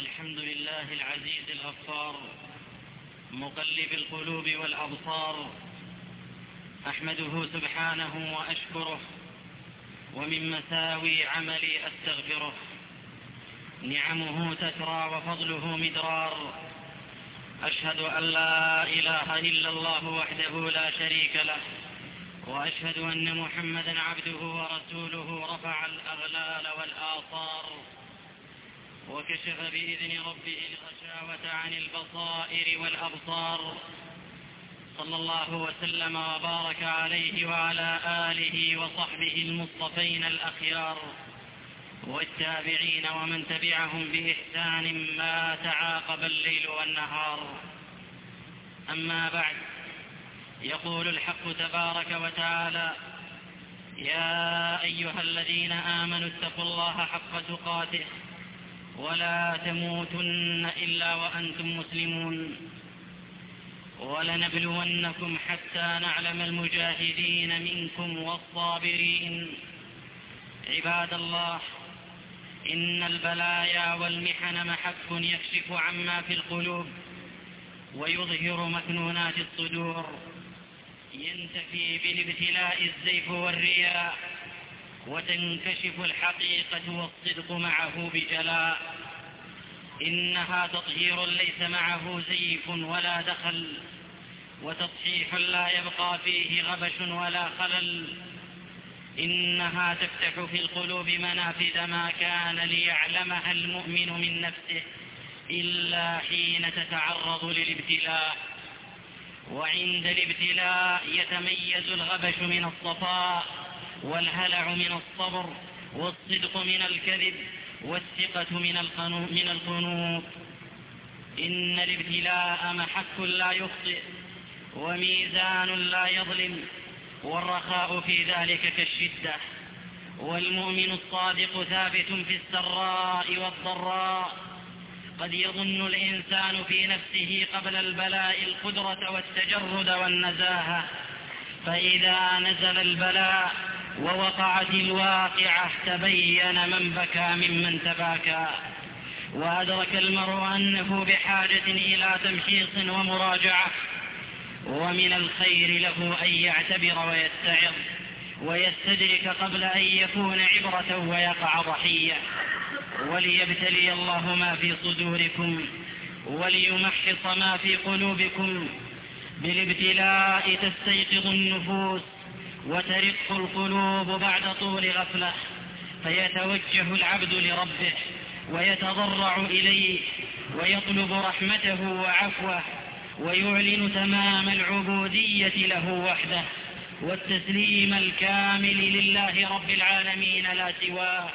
الحمد لله العزيز الغفار مقلب القلوب والأبصار، أحمده سبحانه وأشكره، ومن مساوي عملي أستغفره. نعمه تترى وفضله مدرار، أشهد أن لا إله إلا الله وحده لا شريك له، وأشهد أن محمدا عبده ورسوله رفع الأغلال والآثار، وكشف بإذن ربه الغشاوة عن البصائر والأبصار، صلى الله وسلم وبارك عليه وعلى آله وصحبه المصطفين الأخيار، والتابعين ومن تبعهم بإحسان ما تعاقب الليل والنهار. أما بعد، يقول الحق تبارك وتعالى: يا أيها الذين آمنوا اتقوا الله حق تقاته ولا تموتن إلا وأنتم مسلمون، ولنبلونكم حتى نعلم المجاهدين منكم والصابرين. عباد الله، إن البلايا والمحن محك يكشف عما في القلوب ويظهر مكنونات الصدور، ينتفي بالابتلاء الزيف والرياء، وتنكشف الحقيقة والصدق معه بجلاء. إنها تطهير ليس معه زيف ولا دخل، وتصحيح لا يبقى فيه غبش ولا خلل. إنها تفتح في القلوب منافذ ما كان ليعلمها المؤمن من نفسه إلا حين تتعرض للابتلاء. وعند الابتلاء يتميز الغبش من الصفاء، والهلع من الصبر، والصدق من الكذب، والثقة من القنوط. إن الابتلاء محك لا يخطئ، وميزان لا يظلم، والرخاء في ذلك كالشدة. والمؤمن الصادق ثابت في السراء والضراء. قد يظن الإنسان في نفسه قبل البلاء القدرة والتجرد والنزاهة، فإذا نزل البلاء ووقعت الواقعة تبين من بكى ممن تباكى، وأدرك المرء أنه بحاجة إلى تمحيص ومراجعة. ومن الخير له أن يعتبر ويتعظ ويستدرك قبل أن يكون عبرة ويقع ضحية. وليبتلي الله ما في صدوركم وليمحص ما في قلوبكم. بالابتلاء تستيقظ النفوس وترق القلوب بعد طول غفلة، فيتوجه العبد لربه ويتضرع إليه ويطلب رحمته وعفوه، ويعلن تمام العبودية له وحده والتسليم الكامل لله رب العالمين لا سواه.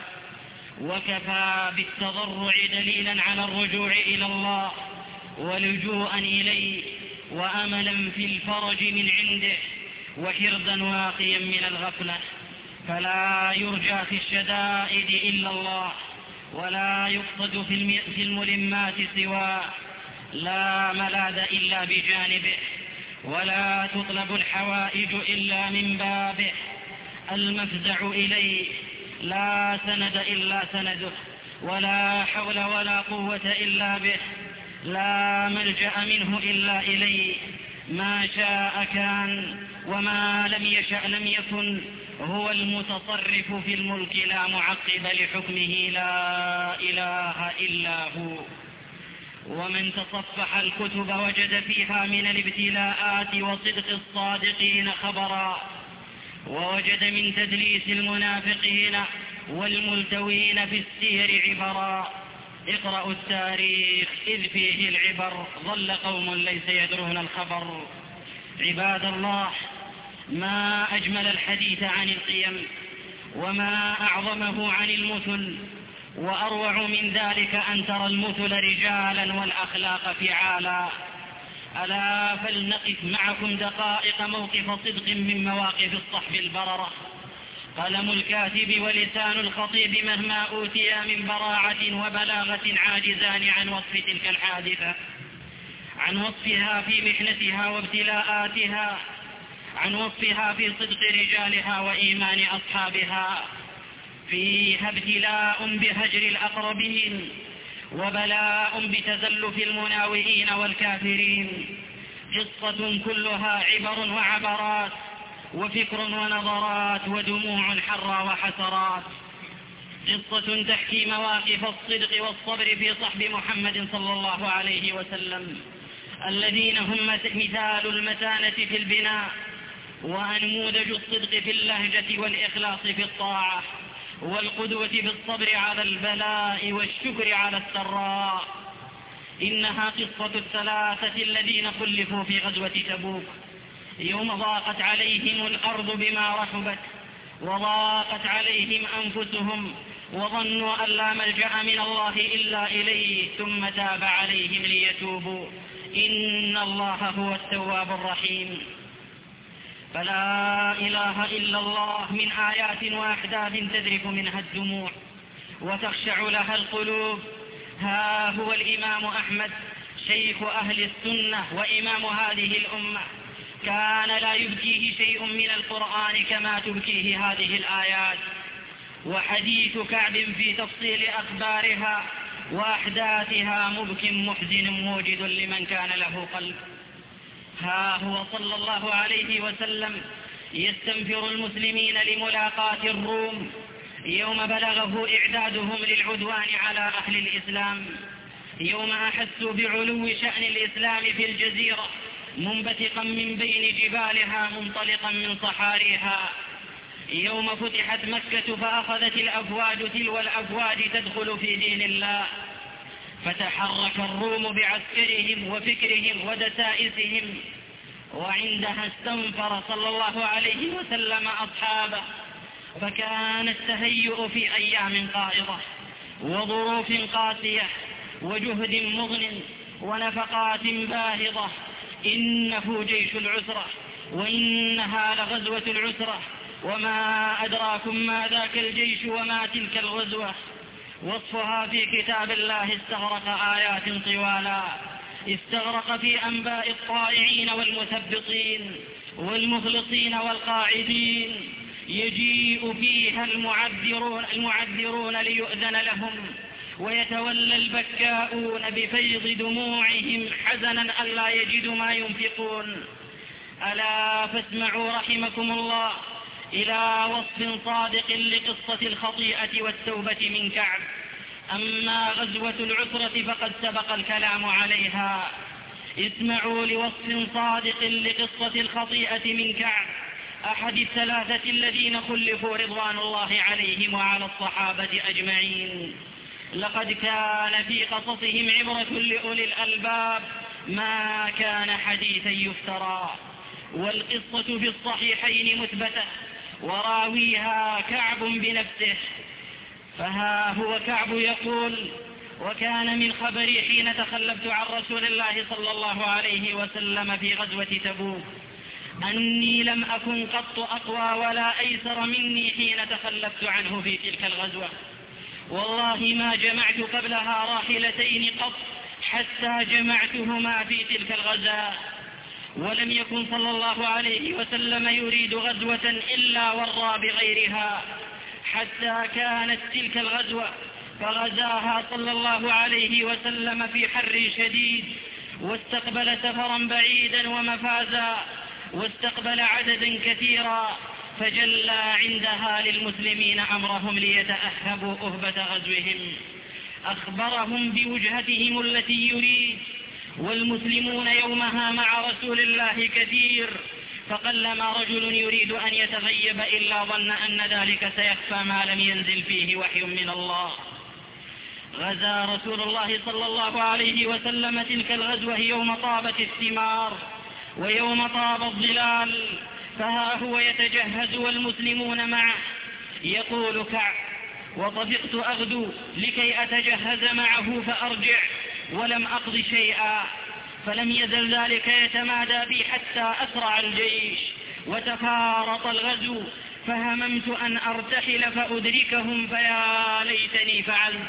وكفى بالتضرع دليلا على الرجوع إلى الله ولجوءا إليه، وأملا في الفرج من عنده، وحرزا واقيا من الغفلة. فلا يرجى في الشدائد إلا الله، ولا يقصد في الملمات سواه. لا ملاذ إلا بجانبه، ولا تطلب الحوائج إلا من بابه. المفزع إليه، لا سند إلا سنده، ولا حول ولا قوة إلا به. لا ملجأ منه إلا إليه. ما شاء كان، وما لم يشأ لم يكن. هو المتصرف في الملك لا معقب لحكمه، لا إله إلا هو. ومن تصفح الكتب وجد فيها من الابتلاءات وصدق الصادقين خبرا، ووجد من تدليس المنافقين والملتوين في السير عبرا. اقرأوا التاريخ إذ فيه العبر، ظل قوم ليس يدرون الخبر. عباد الله، ما أجمل الحديث عن القيم، وما أعظمه عن المثل، وأروع من ذلك أن ترى المثل رجالا والأخلاق فعالا. ألا فلنقف معكم دقائق موقف صدق من مواقف الصحب البررة. قلم الكاتب ولسان الخطيب مهما أوتيا من براعة وبلاغة عاجزان عن وصف تلك الحادثة، عن وصفها في محنتها وابتلاءاتها، عن وصفها في صدق رجالها وإيمان أصحابها. فيها ابتلاء بهجر الأقربين وبلاء بتزلف المناوئين والكافرين. قصة كلها عبر وعبرات، وفكر ونظرات، ودموع حرى وحسرات. قصة تحكي مواقف الصدق والصبر في صحب محمد صلى الله عليه وسلم، الذين هم مثال المتانة في البناء، ونموذج الصدق في اللهجة والإخلاص في الطاعة، والقدوة في الصبر على البلاء والشكر على السراء. إنها قصة الثلاثة الذين خلفوا في غزوة تبوك، يوم ضاقت عليهم الأرض بما رحبت، وضاقت عليهم أنفسهم، وظنوا أن لا ملجأ من الله إلا إليه، ثم تاب عليهم ليتوبوا، إن الله هو التواب الرحيم. فلا إله إلا الله من آيات وأحداث تذرف منها الدموع وتخشع لها القلوب. ها هو الإمام أحمد شيخ أهل السنة وإمام هذه الأمة، كان لا يبكيه شيء من القرآن كما تبكيه هذه الآيات. وحديث كعب في تفصيل أخبارها وأحداثها مبك محزن موجد لمن كان له قلب. ها هو صلى الله عليه وسلم يستنفر المسلمين لملاقاة الروم يوم بلغه إعدادهم للعدوان على أهل الإسلام، يوم أحسوا بعلو شأن الإسلام في الجزيرة، منبثقا من بين جبالها منطلقا من صحاريها، يوم فتحت مكة فأخذت الأفواج تلو الأفواج تدخل في دين الله، فتحرك الروم بعسكرهم وفكرهم ودسائسهم. وعندها استنفر صلى الله عليه وسلم أصحابه، فكان التهيؤ في أيام قائضة وظروف قاسية وجهد مضن ونفقات باهظة. إنه جيش العسرة، وإنها لغزوة العسرة، وما أدراكم ما ذاك الجيش وما تلك الغزوة. وصفها في كتاب الله استغرق آيات طوالا، استغرق في أنباء الطائعين والمثبطين والمخلصين والقاعدين، يجيء فيها المعذرون ليؤذن لهم، ويتولى البكاؤون بفيض دموعهم حزنا ألا يجدوا ما ينفقون. ألا فاسمعوا رحمكم الله إلى وصف صادق لقصة الخطيئة والتوبة من كعب. أما غزوة العسرة فقد سبق الكلام عليها. اسمعوا لوصف صادق لقصة الخطيئة من كعب، أحد الثلاثة الذين خلفوا رضوان الله عليهم وعلى الصحابة أجمعين. لقد كان في قصصهم عبرة لأولي الألباب، ما كان حديثا يفترى. والقصة في الصحيحين مثبتة، وراويها كعب بنفسه. فها هو كعب يقول: وكان من خبري حين تخلفت عن رسول الله صلى الله عليه وسلم في غزوة تبوك أني لم أكن قط أقوى ولا أيسر مني حين تخلفت عنه في تلك الغزوة. والله ما جمعت قبلها راحلتين قط حتى جمعتهما في تلك الغزاة. ولم يكن صلى الله عليه وسلم يريد غزوة إلا ورى بغيرها، حتى كانت تلك الغزوة فغزاها صلى الله عليه وسلم في حر شديد، واستقبل سفرا بعيدا ومفازا، واستقبل عددا كثيرا، فجلى عندها للمسلمين أمرهم ليتأهبوا أهبة غزوهم. أخبرهم بوجهتهم التي يريد، والمسلمون يومها مع رسول الله كثير، فقلما رجل يريد أن يتغيب إلا ظن أن ذلك سيخفى ما لم ينزل فيه وحي من الله. غزا رسول الله صلى الله عليه وسلم تلك الغزوة يوم طابت الثمار ويوم طاب الظلال، فها هو يتجهز والمسلمون معه. يقول كعب: وطفقت أغدو لكي أتجهز معه فأرجع ولم أقض شيئا، فلم يزل ذلك يتمادى بي حتى أسرع الجيش وتفارط الغزو، فهممت أن أرتحل فأدركهم، فيا ليتني فعلت.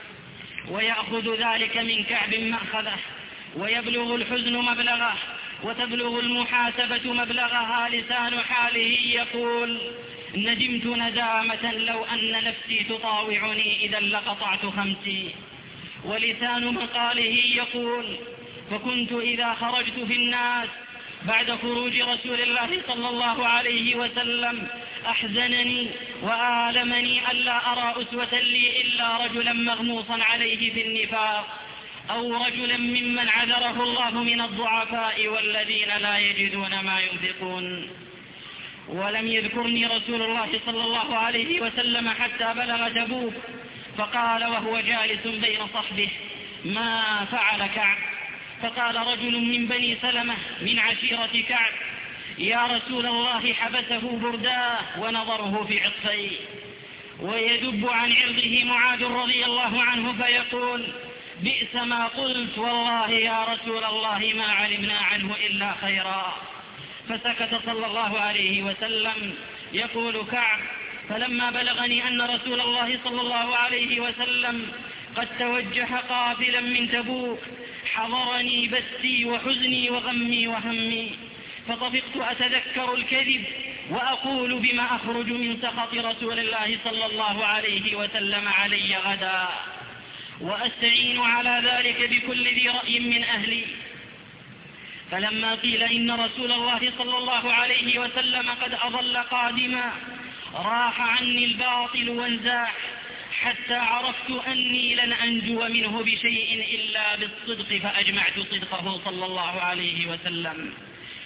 ويأخذ ذلك من كعب مأخذه، ويبلغ الحزن مبلغه، وتبلغ المحاسبة مبلغها. لسان حاله يقول: ندمت ندامة لو أن نفسي تطاوعني إذا لقطعت خمسي. ولسان مقاله يقول: فكنت إذا خرجت في الناس بعد خروج رسول الله صلى الله عليه وسلم أحزنني وآلمني ألا أرى أسوة لي إلا رجلا مغموصا عليه في النفاق، أو رجلا ممن عذره الله من الضعفاء والذين لا يجدون ما ينفقون. ولم يذكرني رسول الله صلى الله عليه وسلم حتى بلغ تبوك، فقال وهو جالس بين صحبه: ما فعل كعب؟ فقال رجل من بني سلمة من عشيرة كعب: يا رسول الله حبسه برداه ونظره في عطفيه. ويدب عن عرضه معاذ رضي الله عنه فيقول: بئس ما قلت، والله يا رسول الله ما علمنا عنه إلا خيرا. فسكت صلى الله عليه وسلم. يقول كعب: فلما بلغني أن رسول الله صلى الله عليه وسلم قد توجه قافلا من تبوك حضرني بثي وحزني وغمي وهمي، فطفقت أتذكر الكذب وأقول بما أخرج من سخط رسول الله صلى الله عليه وسلم علي غدا، وأستعين على ذلك بكل ذي رأي من أهلي. فلما قيل إن رسول الله صلى الله عليه وسلم قد أضل قادما راح عني الباطل وانزاح، حتى عرفت أني لن أنجو منه بشيء إلا بالصدق، فأجمعت صدقه صلى الله عليه وسلم.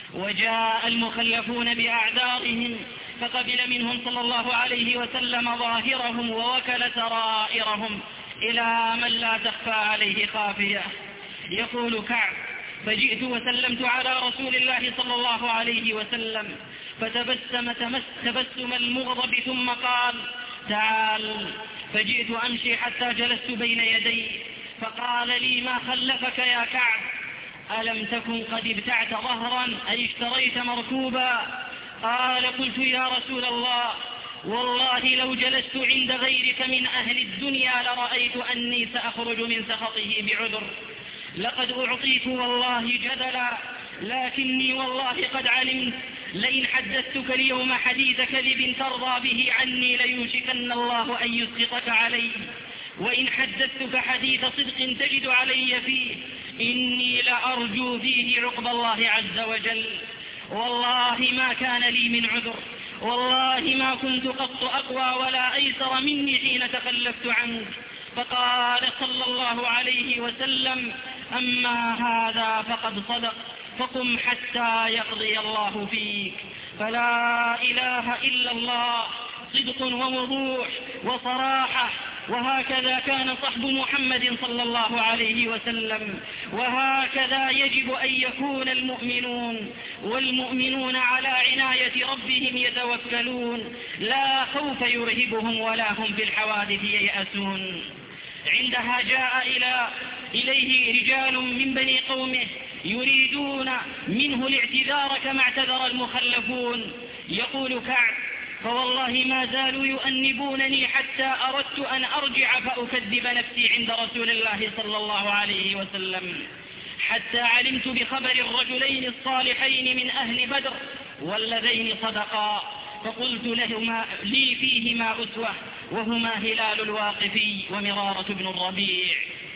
وجاء المخلفون بأعذارهم فقبل منهم صلى الله عليه وسلم ظاهرهم ووكل سرائرهم إلى من لا تخفى عليه خافية. يقول كعب: فجئت وسلمت على رسول الله صلى الله عليه وسلم فتبسم تبسم المغضب ثم قال: تعال. فجئت أمشي حتى جلست بين يديه فقال لي: ما خلفك يا كعب؟ ألم تكن قد ابتعت ظهرا أي اشتريت مركوبا؟ قال: قلت يا رسول الله والله لو جلست عند غيرك من أهل الدنيا لرأيت أني سأخرج من سخطه بعذر. لقد أعطيت والله جدلا، لكني والله قد علمت لئن حدثتك اليوم حديث كذب ترضى به عني ليوشكن الله أن يسقطك علي، وإن حدثتك حديث صدق تجد علي فيه إني لأرجو فيه عقب الله عز وجل. والله ما كان لي من عذر، والله ما كنت قط أقوى ولا أيسر مني حين تخلفت عنك. فقال صلى الله عليه وسلم: أما هذا فقد صدق، فقم حتى يقضي الله فيك. فلا إله إلا الله صدق ووضوح وصراحة، وهكذا كان صحب محمد صلى الله عليه وسلم، وهكذا يجب أن يكون المؤمنون، والمؤمنون على عناية ربهم يتوكلون، لا خوف يرهبهم ولا هم في الحوادث ييأسون. عندها جاء إليه رجال من بني قومه يريدون منه الاعتذار كما اعتذر المخلفون. يقول كعب: فوالله ما زالوا يؤنبونني حتى أردت أن أرجع فأكذب نفسي عند رسول الله صلى الله عليه وسلم، حتى علمت بخبر الرجلين الصالحين من أهل بدر واللذين صدقا، فقلت لهما لي فيهما أسوة، وهما هلال الواقفي ومرارة بن الربيع.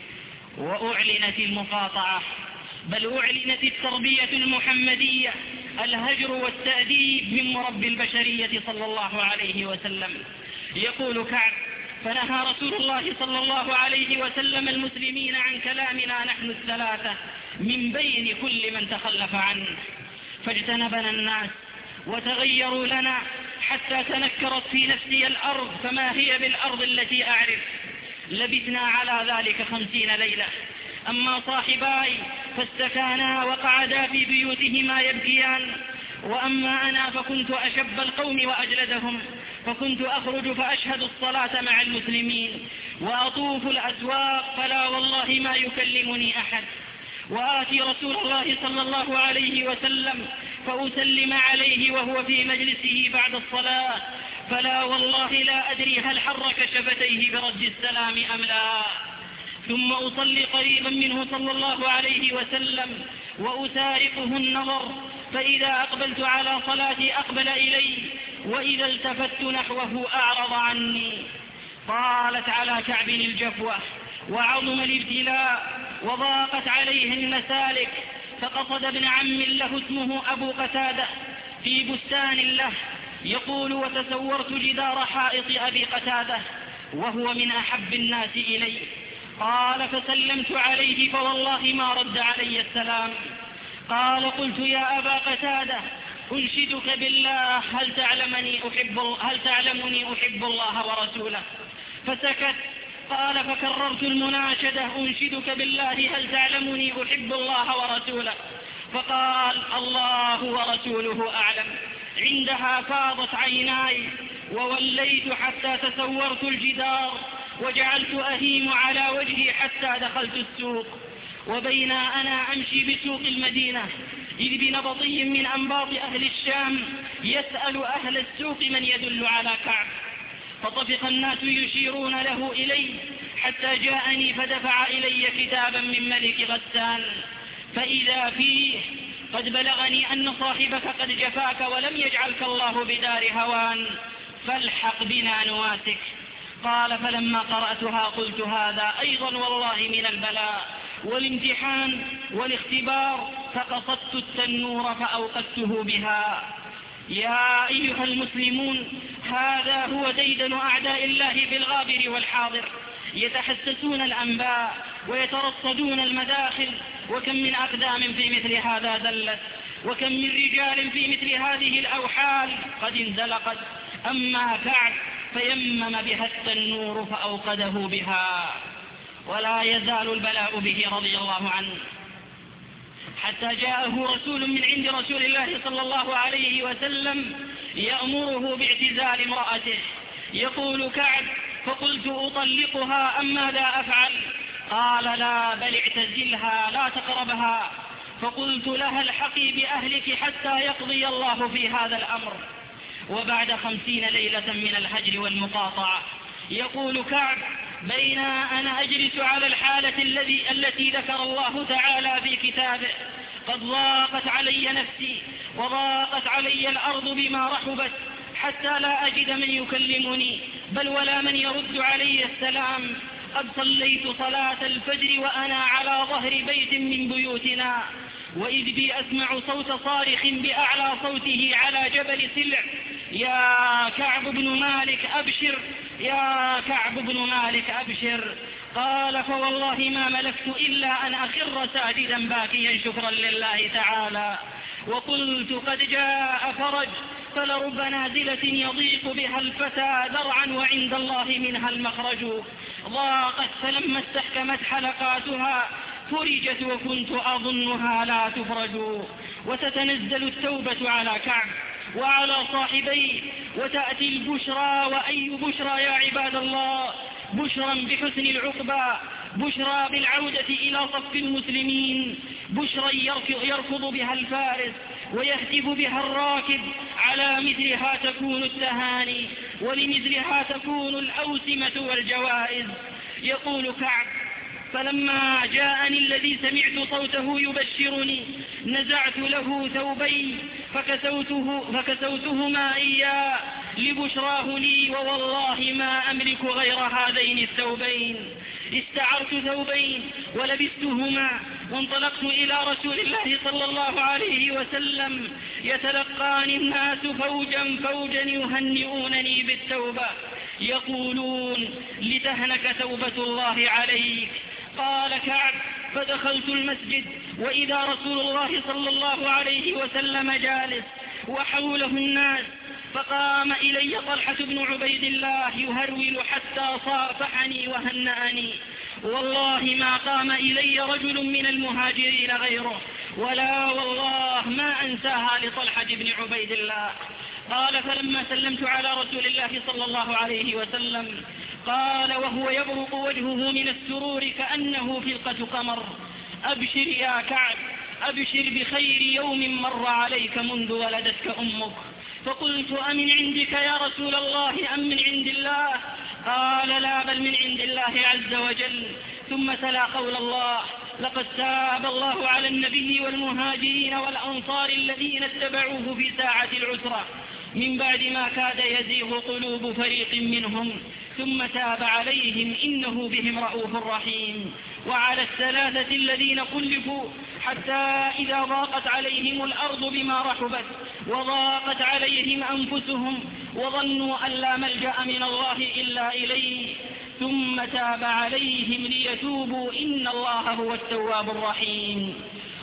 وأعلنت المقاطعة، بل أعلنت التربية المحمدية، الهجر والتأديب من مربي البشرية صلى الله عليه وسلم. يقول كعب: فنهى رسول الله صلى الله عليه وسلم المسلمين عن كلامنا نحن الثلاثة من بين كل من تخلف عنه، فاجتنبنا الناس وتغيروا لنا حتى تنكرت في نفسي الأرض فما هي بالأرض التي أعرف. لبثنا على ذلك 50 ليلة. أما صاحباي فاستكانا وقعدا في بيوتهما يبكيان، وأما أنا فكنت أشب القوم وأجلدهم، فكنت أخرج فأشهد الصلاة مع المسلمين وأطوف الأسواق، فلا والله ما يكلمني أحد، وآتي رسول الله صلى الله عليه وسلم فأسلم عليه وهو في مجلسه بعد الصلاة، فلا والله لا أدري هل حرك شفتيه برد السلام أم لا. ثم أصلي قريبا منه صلى الله عليه وسلم وأسارقه النظر، فإذا أقبلت على صلاتي أقبل إلي، وإذا التفت نحوه أعرض عني. قالت على كعب الجفوة: وعظم الابتلاء وضاقت عليه المسالك، فقصد ابن عم له اسمه أبو قتادة في بستان له، يقول: وتسورت جدار حائط أبي قتادة وهو من أحب الناس إلي. قال: فسلمت عليه فوالله ما رد علي السلام. قال: قلت: يا أبا قتادة أنشدك بالله هل تعلمني أحب الله ورسوله؟ فسكت. قال: فكررت المناشدة: أنشدك بالله هل تعلمني أحب الله ورسوله؟ فقال: الله ورسوله أعلم. عندها فاضت عيناي ووليت حتى تسورت الجدار وجعلت أهيم على وجهي حتى دخلت السوق. وبين أنا أمشي بسوق المدينة إذ بنبطي من أنباط أهل الشام يسأل أهل السوق من يدل على كعب، فطفق الناس يشيرون له إلي حتى جاءني فدفع إلي كتابا من ملك غسان، فإذا فيه: قد بلغني أن صاحبك قد جفاك ولم يجعلك الله بدار هوان، فالحق بنا نواسك. قال: فلما قرأتها قلت: هذا أيضا والله من البلاء والامتحان والاختبار، فقصدت التنور فأوقدته بها. يا أيها المسلمون، هذا هو ديدن أعداء الله في الغابر والحاضر، يتحسسون الأنباء ويترصدون المداخل، وكم من أقدام في مثل هذا دلت، وكم من رجال في مثل هذه الأوحال قد انزلقت. أما كعب فيمم بها التنور فأوقده بها. ولا يزال البلاء به رضي الله عنه حتى جاءه رسول من عند رسول الله صلى الله عليه وسلم يأمره باعتزال امرأته. يقول كعب: فقلت: أطلقها أم ماذا أفعل؟ قال: لا، بل اعتزلها لا تقربها. فقلت لها: الحقي بأهلك حتى يقضي الله في هذا الأمر. وبعد 50 ليلة من الهجر والمقاطعة، يقول كعب: بين أنا أجلس على الحالة التي ذكر الله تعالى في كتابه، قد ضاقت علي نفسي وضاقت علي الأرض بما رحبت حتى لا أجد من يكلمني بل ولا من يرد علي السلام. قد صليت صلاة الفجر وأنا على ظهر بيت من بيوتنا، وإذ بي أسمع صوت صارخ بأعلى صوته على جبل سلع: يا كعب بن مالك أبشر، يا كعب بن مالك أبشر. قال: فوالله ما ملكت إلا أن أخر ساجدا باكيا شكرا لله تعالى، وقلت: قد جاء فرج، فلرب نازلة يضيق بها الفتى ذرعا وعند الله منها المخرج. ضاقت فلما استحكمت حلقاتها فرجت وكنت أظنها لا تفرج. وتتنزل التوبة على كعب وعلى صاحبيه، وتأتي البشرى. وأي بشرى يا عباد الله؟ بشرى بحسن العقبى، بشرى بالعودة إلى صف المسلمين، بشرى يركض بها الفارس ويهتف بها الراكب. على مثلها تكون التهاني، ولمثلها تكون الأوسمة والجوائز. يقول كعب: فلما جاءني الذي سمعت صوته يبشرني نزعت له ثوبين فكسوتهما إياه لبشراه لي، ووالله ما أملك غير هذين الثوبين. استعرت ثوبين ولبستهما وانطلقت إلى رسول الله صلى الله عليه وسلم. يتلقاني الناس فوجا فوجا يهنئونني بالتوبة، يقولون: لتهنك توبة الله عليك. قال كعب: فدخلت المسجد وإذا رسول الله صلى الله عليه وسلم جالس وحوله الناس، فقام إلي طلحة بن عبيد الله يهرول حتى صافحني وهنأني. والله ما قام إلي رجل من المهاجرين غيره، ولا والله ما أنساها لطلحة بن عبيد الله. قال: فلما سلمت على رسول الله صلى الله عليه وسلم قال وهو يبرق وجهه من السرور كأنه فلقة قمر: أبشر يا كعب، أبشر بخير يوم مر عليك منذ ولدتك أمك. فقلت: أمن عندك يا رسول الله أم من عند الله؟ قال: لا، بل من عند الله عز وجل. ثم تلا قول الله: لقد تاب الله على النبي والمهاجرين والأنصار الذين اتبعوه في ساعة العسرة من بعد ما كاد يزيغ قلوب فريق منهم ثم تاب عليهم إنه بهم رؤوف رحيم. وعلى الثلاثة الذين خلفوا حتى إذا ضاقت عليهم الأرض بما رحبت وضاقت عليهم أنفسهم وظنوا أن لا ملجأ من الله إلا إليه ثم تاب عليهم ليتوبوا إن الله هو التواب الرحيم.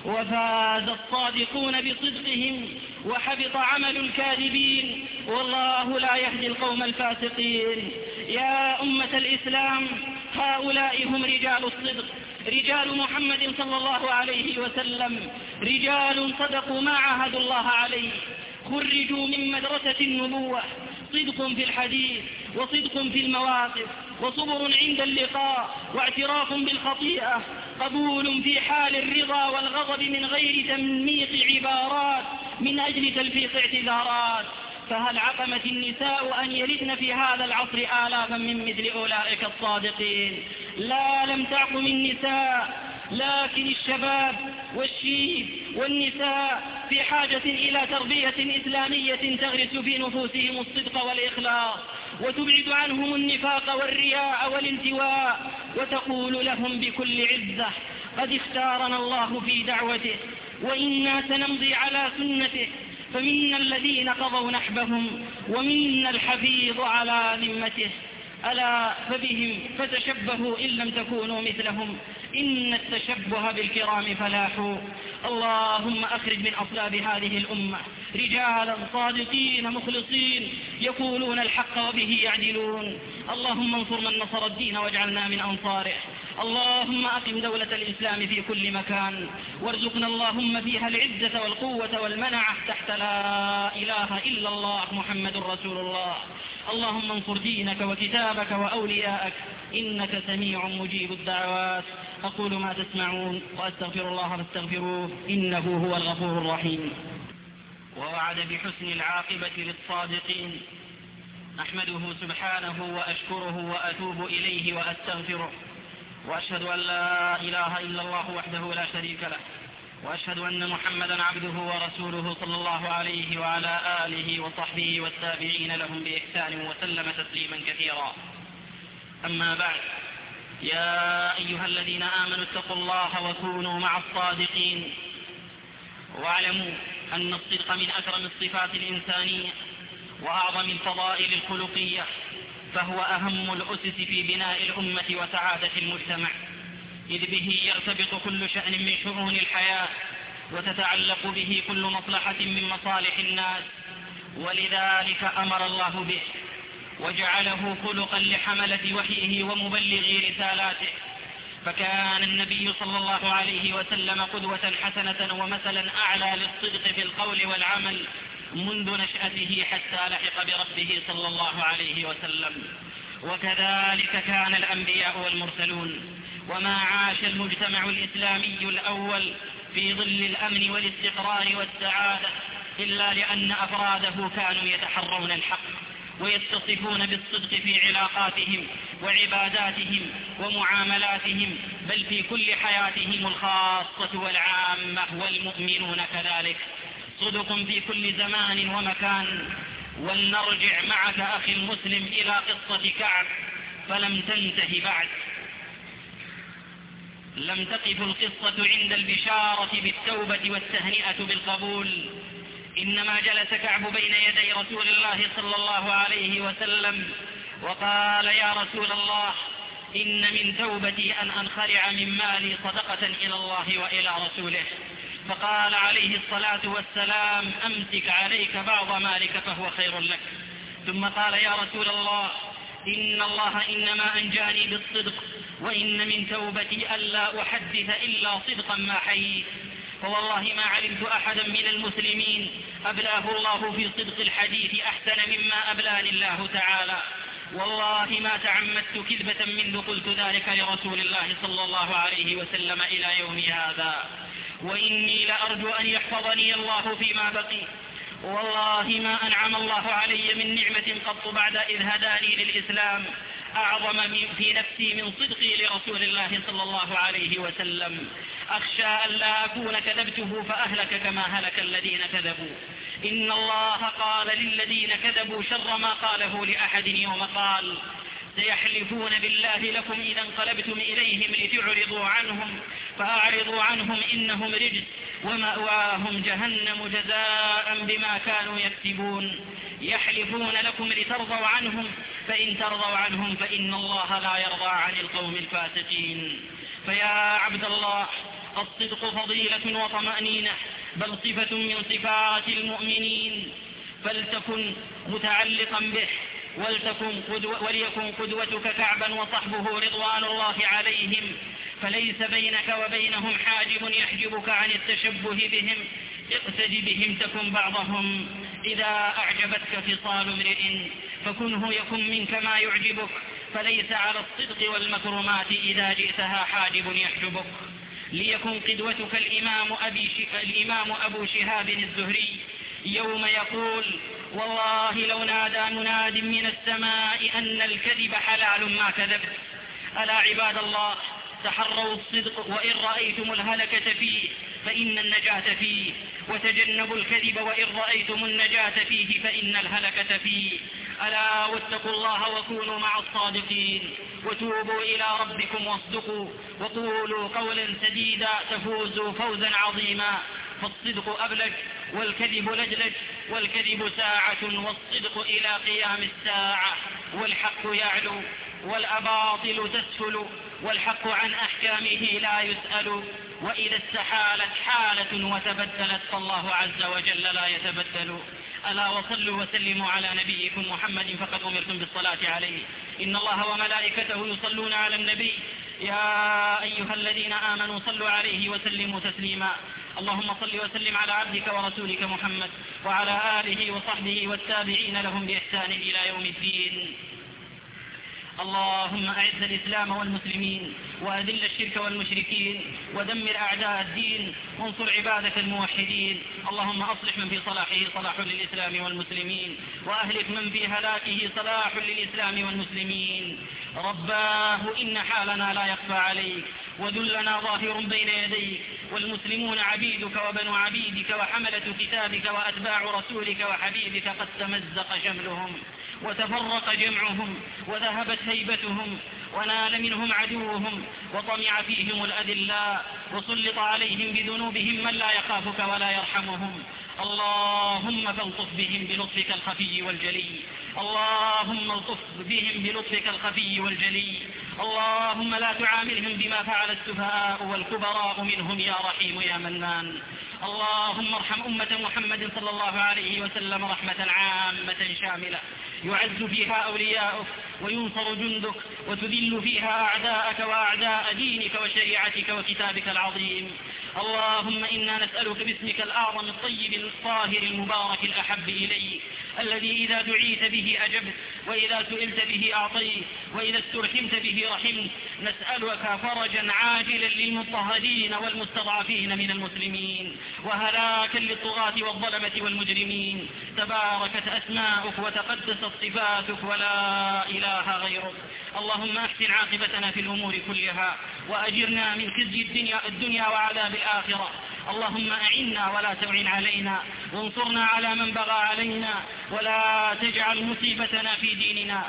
وفاز الصادقون بصدقهم وحبط عمل الكاذبين والله لا يهدي القوم الفاسقين. يا أمة الإسلام، هؤلاء هم رجال الصدق، رجال محمد صلى الله عليه وسلم، رجال صدقوا ما عاهدوا الله عليه، خرجوا من مدرسة النبوة، صدق في الحديث وصدق في المواقف وصبر عند اللقاء واعتراف بالخطيئة، قبول في حال الرضا والغضب من غير تمنيط عبارات من أجل تلفيق اعتذارات. فهل عقمت النساء أن يلدن في هذا العصر آلافا من مثل أولئك الصادقين؟ لا، لم تعقم النساء، لكن الشباب والشيب والنساء في حاجة إلى تربية إسلامية تغرس في نفوسهم الصدق والإخلاص وتبعد عنهم النفاق والرياء والانتواء، وتقول لهم بكل عزة: قد اختارنا الله في دعوته وإنا سنمضي على سنته، فمنا الذين قضوا نحبهم ومنا الحفيظ على ذمته. ألا فبهم فتشبهوا إن لم تكونوا مثلهم، إن التشبه بالكرام فلاح. اللهم أخرج من أصلاب هذه الأمة رجالا صادقين مخلصين يقولون الحق وبه يعدلون. اللهم انصر من نصر الدين واجعلنا من أنصاره. اللهم أقم دولة الإسلام في كل مكان، وارزقنا اللهم فيها العزة والقوة والمنعة تحت لا إله إلا الله محمد رسول الله. اللهم انصر دينك وكتابك وأولياءك، إنك سميع مجيب الدعوات. أقول ما تسمعون وأستغفر الله فاستغفروه إنه هو الغفور الرحيم. ووعد بحسن العاقبة للصادقين. أحمده سبحانه وأشكره وأتوب إليه وأستغفره، وأشهد أن لا إله إلا الله وحده لا شريك له، وأشهد أن محمدا عبده ورسوله صلى الله عليه وعلى آله وصحبه والتابعين لهم بإحسان وسلم تسليما كثيرا. أما بعد، يا أيها الذين آمنوا اتقوا الله وكونوا مع الصادقين، واعلموا أن الصدق من أكرم الصفات الإنسانية وأعظم الفضائل الخلقية، فهو أهم الأسس في بناء الأمة وسعادة المجتمع، إذ به يرتبط كل شأن من شؤون الحياة وتتعلق به كل مصلحة من مصالح الناس، ولذلك أمر الله به وجعله خلقا لحملة وحيه ومبلغي رسالاته. فكان النبي صلى الله عليه وسلم قدوة حسنة ومثلا أعلى للصدق في القول والعمل منذ نشأته حتى لحق بربه صلى الله عليه وسلم. وكذلك كان الأنبياء والمرسلون. وما عاش المجتمع الإسلامي الأول في ظل الأمن والاستقرار والسعادة إلا لأن أفراده كانوا يتحرون الحق ويتصفون بالصدق في علاقاتهم وعباداتهم ومعاملاتهم، بل في كل حياتهم الخاصة والعامة، والمؤمنون كذلك. صدق في كل زمان ومكان. ولنرجع معك أخي المسلم إلى قصة كعب فلم تنته بعد. لم تقف القصة عند البشارة بالتوبة والتهنئة بالقبول، إنما جلس كعب بين يدي رسول الله صلى الله عليه وسلم وقال: يا رسول الله، إن من توبتي أن أنخلع من مالي صدقة إلى الله وإلى رسوله. فقال عليه الصلاة والسلام: أمسك عليك بعض مالك فهو خير لك. ثم قال: يا رسول الله، إن الله إنما أنجاني بالصدق، وإن من توبتي ألا أحدث إلا صدقا ما حييت. فوالله ما علمت أحدا من المسلمين أبلاه الله في صدق الحديث أحسن مما أبلاني الله تعالى. والله ما تعمدت كذبة منذ قلت ذلك لرسول الله صلى الله عليه وسلم إلى يوم هذا، وإني لأرجو أن يحفظني الله فيما بقي. والله ما أنعم الله علي من نعمة قط بعد إذ هداني للإسلام أعظم في نفسي من صدقي لرسول الله صلى الله عليه وسلم. أخشى أن لا أكون كذبته فأهلك كما هلك الذين كذبوا. إن الله قال للذين كذبوا شر ما قاله لأحد يوم قال: سيحلفون بالله لكم إذا انقلبتم إليهم لتعرضوا عنهم فأعرضوا عنهم إنهم رجس ومأواهم جهنم جزاء بما كانوا يكسبون. يحلفون لكم لترضوا عنهم فإن ترضوا عنهم فإن الله لا يرضى عن القوم الفاسقين. فيا عبد الله، الصدق فضيلة وطمأنينة، بل صفة من صفات المؤمنين، فلتكن متعلقا به، وليكن قدوتك كعبا وصحبه رضوان الله عليهم، فليس بينك وبينهم حاجب يحجبك عن التشبه بهم، اقتد بهم تكن بعضهم. إذا أعجبتك خصال امرئ فكنه يكن منك ما يعجبك، فليس على الصدق والمكرمات إذا جئتها حاجب يحجبك. ليكن قدوتك الإمام أبو شهاب الزهري يوم يقول: والله لو نادى مناد من السماء أن الكذب حلال ما كذبت. ألا عباد الله، تحروا الصدق وإن رأيتم الهلكة فيه فإن النجاة فيه، وتجنبوا الكذب وإن رأيتم النجاة فيه فإن الهلكة فيه. ألا واتقوا الله وكونوا مع الصادقين، وتوبوا إلى ربكم واصدقوا، وقولوا قولا سديدا تفوزوا فوزا عظيما. فالصدق أبلج والكذب لجلج، والكذب ساعة والصدق إلى قيام الساعة. والحق يعلو والأباطل تسفل، والحق عن أحكامه لا يسأل. وإذا استحالت حالة وتبدلت فالله عز وجل لا يتبدل. ألا وصلوا وسلموا على نبيكم محمد فقد أمرتم بالصلاة عليه. إن الله وملائكته يصلون على النبي يا أيها الذين آمنوا صلوا عليه وسلموا تسليما. اللهم صل وسلم على عبدك ورسولك محمد وعلى آله وصحبه والتابعين لهم بإحسان إلى يوم الدين. اللهم أعز الإسلام والمسلمين، وأذل الشرك والمشركين، ودمر أعداء الدين، وانصر عبادك الموحدين. اللهم أصلح من في صلاحه صلاح للإسلام والمسلمين، وأهلك من في هلاكه صلاح للإسلام والمسلمين. رباه إن حالنا لا يخفى عليك، وذلنا ظاهر بين يديك، والمسلمون عبيدك وبنو عبيدك وحملة كتابك وأتباع رسولك وحبيبك قد تمزق شملهم وتفرق جمعهم وذهبت هيبتهم، ونال منهم عدوهم وطمع فيهم الأذلاء، وسلط عليهم بذنوبهم من لا يخافك ولا يرحمهم. اللهم فالطف بهم بلطفك الخفي والجلي، اللهم الطف بهم بلطفك الخفي والجلي. اللهم لا تعاملهم بما فعل السفهاء والكبراء منهم يا رحيم يا منان. اللهم ارحم أمة محمد صلى الله عليه وسلم رحمة عامة شاملة، يعز فيها أولياؤك وينصر جندك، وتذل فيها أعداءك وأعداء دينك وشريعتك وكتابك العظيم. اللهم إنا نسألك باسمك الأعظم الطيب الطاهر المبارك الأحب إليك، الذي إذا دعيت به أجبت، وإذا سئلت به أعطيت، وإذا استرحمت به رحمت. نسألك فرجا عاجلا للمضطهدين والمستضعفين من المسلمين، وهلاكا للطغاة والظلمة والمجرمين. تباركت أسماؤك وتقدست صفاتك ولا إله غيرك. اللهم أحسن عاقبتنا في الأمور كلها، وأجرنا من خزي الدنيا وعذاب الآخرة. اللهم أعنا ولا تعن علينا، وانصرنا على من بغى علينا، ولا تجعل مصيبتنا في ديننا.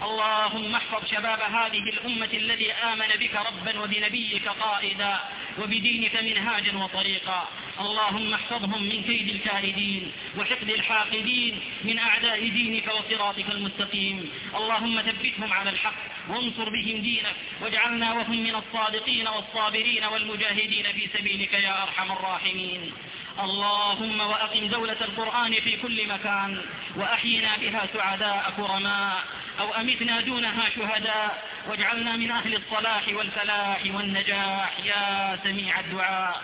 اللهم احفظ شباب هذه الأمة الذي آمن بك ربا وبنبيك قائدا وبدينك منهاجا وطريقا. اللهم احفظهم من كيد الكائدين وحقد الحاقدين من أعداء دينك وصراطك المستقيم. اللهم ثبتهم على الحق وانصر بهم دينك، واجعلنا وهم من الصادقين والصابرين والمجاهدين في سبيلك يا أرحم الراحمين. اللهم وأقم دولة القرآن في كل مكان، وأحينا بها سعداء كرماء، أو أمتنا دونها شهداء، واجعلنا من أهل الصلاح والفلاح والنجاح يا سميع الدعاء.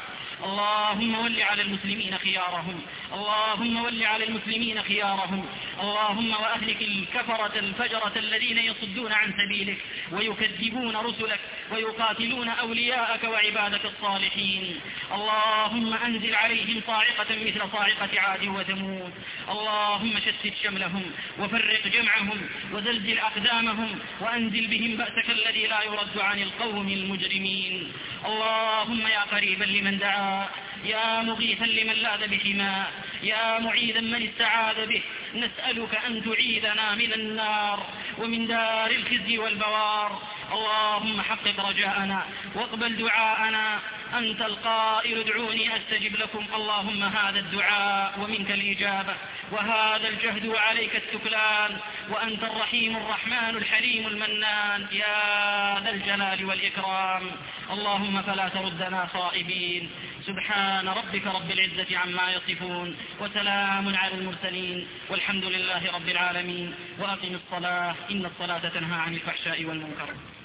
اللهم ول على المسلمين خيارهم، اللهم ول على المسلمين خيارهم. اللهم وأهلك الكفرة الفجرة الذين يصدون عن سبيلك ويكذبون رسلك ويقاتلون أولياءك وعبادك الصالحين. اللهم أنزل عليهم صاعقة مثل صاعقة عاد وثمود. اللهم شتت شملهم وفرق جمعهم وزلزل أقدامهم، وأنزل بهم بأسك الذي لا يرد عن القوم المجرمين. اللهم يا قريبا لمن دعا، يا مغيثا لمن لاذ بحماه، يا معيذا من استعاذ به، نسألك أن تعيذنا من النار ومن دار الخزي والبوار. اللهم حقق رجاءنا واقبل دعاءنا. أنت القائل ادعوني أستجب لكم. اللهم هذا الدعاء ومنك الإجابة، وهذا الجهد وعليك التكلان، وأنت الرحيم الرحمن الحليم المنان يا ذا الجلال والإكرام. اللهم فلا تردنا خائبين. سبحان ربك رب العزة عما يصفون، وسلام على المرسلين، والحمد لله رب العالمين. وأقم الصلاة إن الصلاة تنهى عن الفحشاء والمنكر.